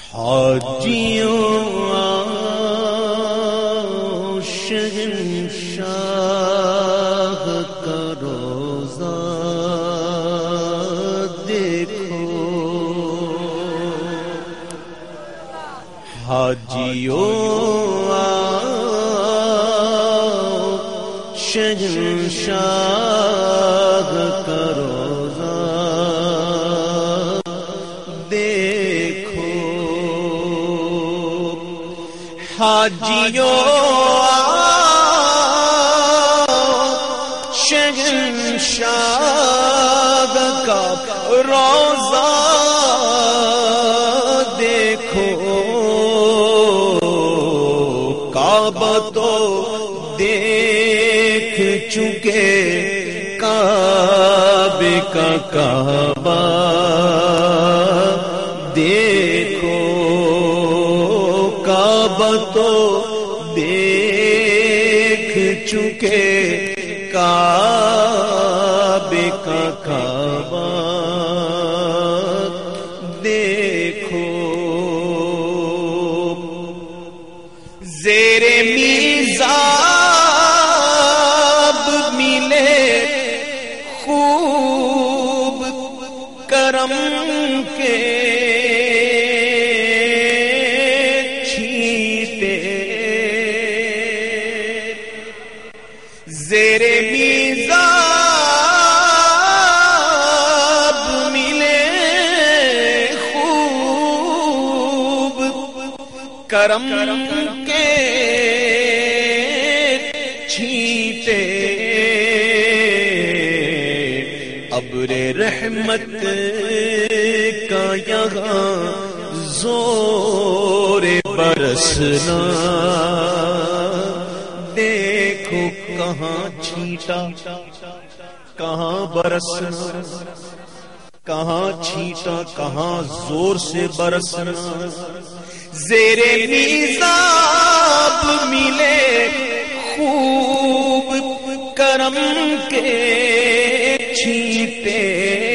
حاجیوں شہنشاہ کا روزہ دیکھو، حاجیوں شہنشاہ کا روزہ دیکھو، حاجیوں شہنشاہ کا روزہ دیکھو، کعبہ تو دیکھ چکے، کعبے کا کعبہ دیکھو، کعبہ تو دیکھ چکے، کعبے کا کعبہ دیکھو، زیر میزاب ملے خوب کرم کے چھینٹے، زیر میزاب ملے خوب کرم کے چھینٹے، ابر رحمت کا یہاں زور برسنا دیکھو، کہاں چھینٹا کہاں برسنا، کہاں چھینٹا کہاں زور سے برسنا، زیر میزاب ملے خوب کرم کے چھینٹے،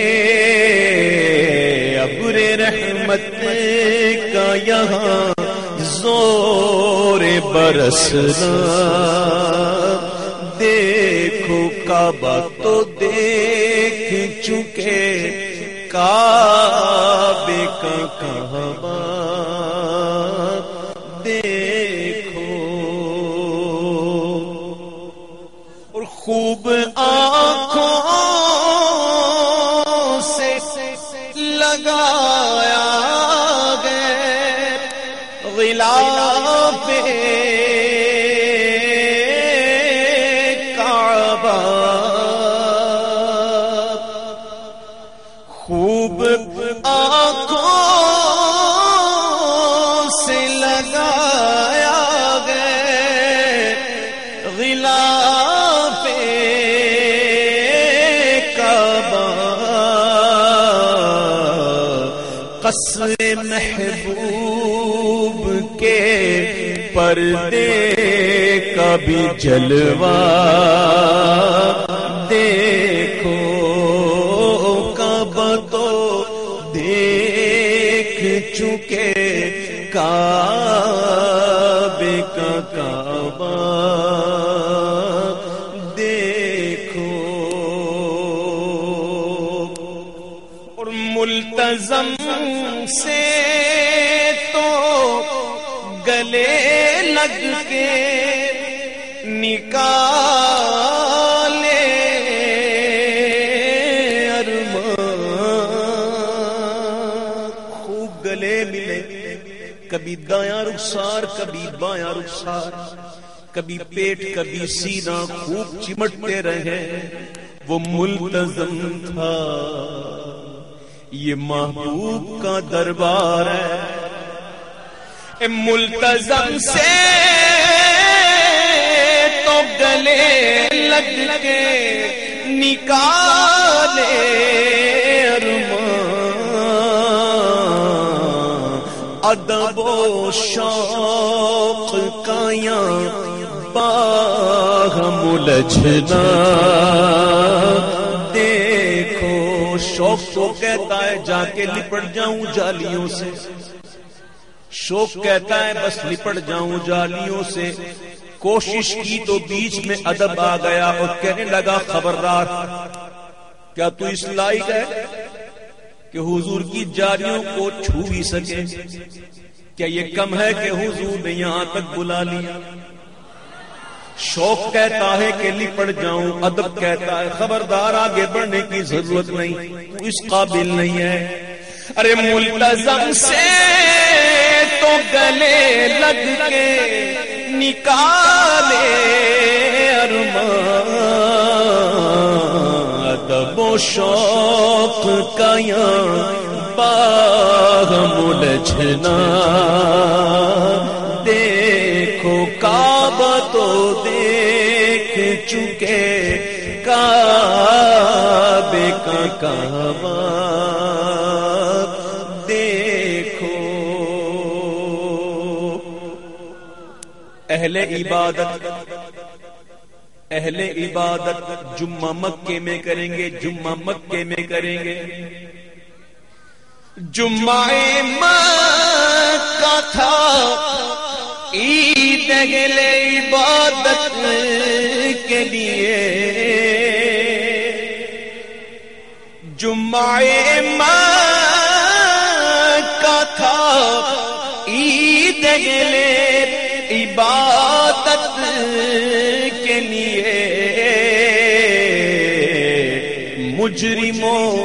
ابر رحمت کا یہاں زور برسنا دیکھو، کعبہ تو دیکھ چکے، کعبے کا کعبہ دیکھو، اور خوب آنکھوں سے لگایا گئے غلاف کعبہ، خوب آنکھوں سے لگایا گئے غلاف کعبہ، قصر محبوب کے پردے کا بھی جلوہ دیکھو، کعبہ تو دیکھ چکے، کعبے کا کعبہ دیکھو، اور ملتزم سے تو گلے لگ کے نکالے ارمان، خوب گلے ملے، کبھی دایاں رخسار کبھی بایاں رخسار، کبھی پیٹ کبھی سینہ خوب چمٹتے رہے، وہ ملتزم تھا، یہ محبوب کا دربار ہے، ملتزم سے تو گلے لگ کے نکالے ارمان، ادب و شوق کا یہاں باہم الجھنا دیکھو، شوق تو کہتا ہے جا کے لپٹ جاؤں جالیوں سے، شوق کہتا ہے بس لپٹ جاؤں جالیوں سے، کوشش کی تو بیچ میں ادب آ گیا اور کہنے لگا خبردار، کیا تو اس لائق ہے کہ حضور کی جالیوں کو چھو بھی سکے؟ کیا یہ کم ہے کہ حضور نے یہاں تک بلا لیا؟ شوق کہتا ہے کہ لپٹ جاؤں، ادب کہتا ہے خبردار آگے بڑھنے کی ضرورت نہیں، تو اس قابل نہیں ہے۔ ارے ملتزم سے تو گلے لگ کے نکالے ارمان، ادب و شوق کا یہاں باغ ملجھنا، دیکھو کعبہ تو دیکھ چکے، کعبے کا کعبہ دیکھو۔ اہل عبادت جمعہ مکے میں کریں گے، جمعہ مکے میں کریں گے۔ جمعہ مکہ تھا عید اہل عبادت کے لیے، جمعہ مکہ تھا عید اہل عبادت کے لیے، مجرموں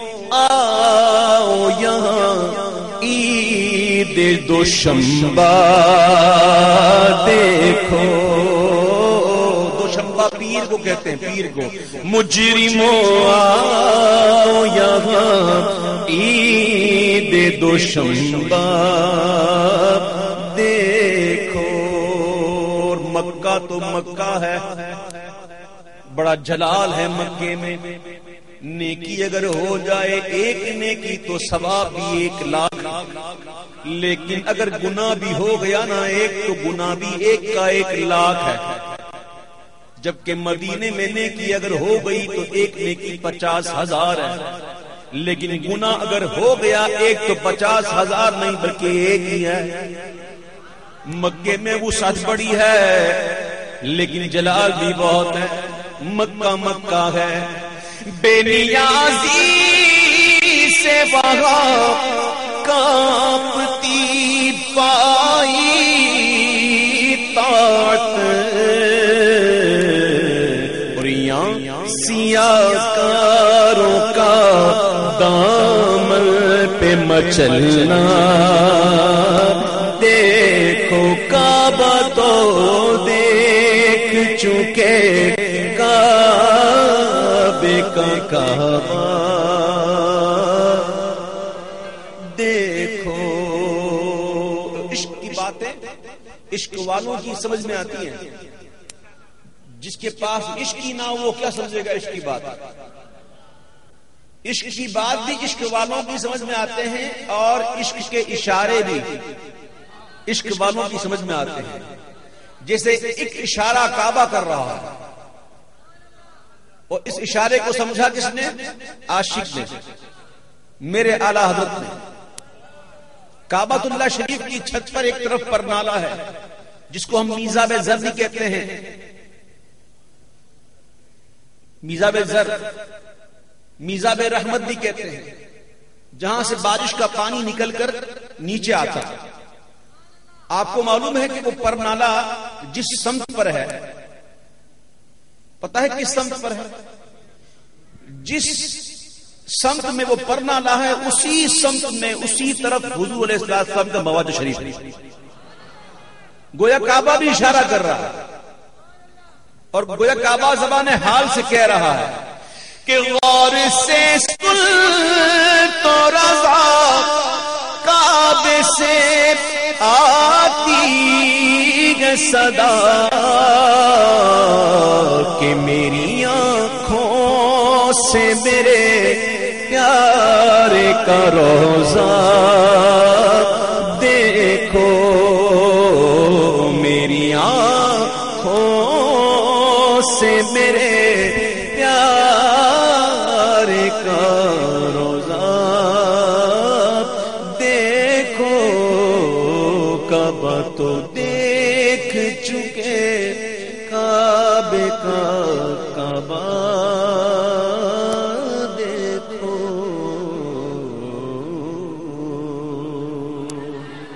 آؤ یہاں عید دوشنبہ دیکھو، دوشنبہ پیر کو کہتے ہیں، پیر کو۔ مجرموں آؤ یہاں عید دوشنبہ دیکھو۔ اور مکہ تو مکہ ہے، بڑا جلال ہے مکے میں، نیکی اگر ہو جائے ایک نیکی تو ثواب بھی 1,00,000، لیکن اگر گناہ بھی ہو گیا نا ایک تو گناہ بھی 1 کا 1,00,000 ہے، جبکہ مدینے میں نیکی اگر ہو گئی تو ایک نیکی 50,000 ہے، لیکن گناہ اگر ہو گیا ایک تو 50,000 نہیں بلکہ ایک ہی ہے۔ مکے میں وسعت بڑی ہے لیکن جلال بھی بہت ہے، مکہ مکہ ہے۔ بے نیازی سے وہاں کانپتی پائی طاعت، اور یہاں سیاہ کاروں کا دامن پہ مچلنا، دیکھو کعبہ تو دیکھ چکے، کعبے کا کعبہ دیکھو۔ عشق کی باتیں عشق والوں کی سمجھ میں آتی ہیں، جس کے پاس عشق ہی نہ ہو وہ کیا سمجھے گا عشق کی بات؟ عشق کی بات بھی عشق والوں کی سمجھ میں آتے ہیں، اور عشق کے اشارے بھی عشق والوں کی سمجھ میں آتے ہیں۔ جیسے ایک اشارہ کعبہ کر رہا ہے، اور اس اشارے کو سمجھا کس نے؟ عاشق نے، میرے اعلی حضرت نے۔ کعبۃ اللہ شریف کی چھت پر ایک طرف پر نالا ہے جس کو ہم میزاب زر بھی کہتے ہیں، میزاب زر، میزاب رحمت بھی کہتے ہیں، جہاں سے بارش کا پانی نکل کر نیچے آتا ہے۔ آپ کو معلوم ہے کہ وہ پر نالا جس سمت پر ہے، پتہ ہے کس سمت پر ہے؟ جس سمت میں وہ پر نالا ہے اسی سمت میں، اسی طرف حضور علیہ السلام کا مواد شریف ہے۔ گویا کعبہ بھی اشارہ کر رہا ہے، اور گویا کعبہ زبان حال سے کہہ رہا ہے کہ غور سے سن تو رضا کعبے سے آتی ہے صدا، کہ میری آنکھوں سے میرے پیارے کا روضہ دیکھو، میری آنکھوں سے میرے پیارے کا روضہ دیکھو۔ اب تو دیکھ چکے کعبے کا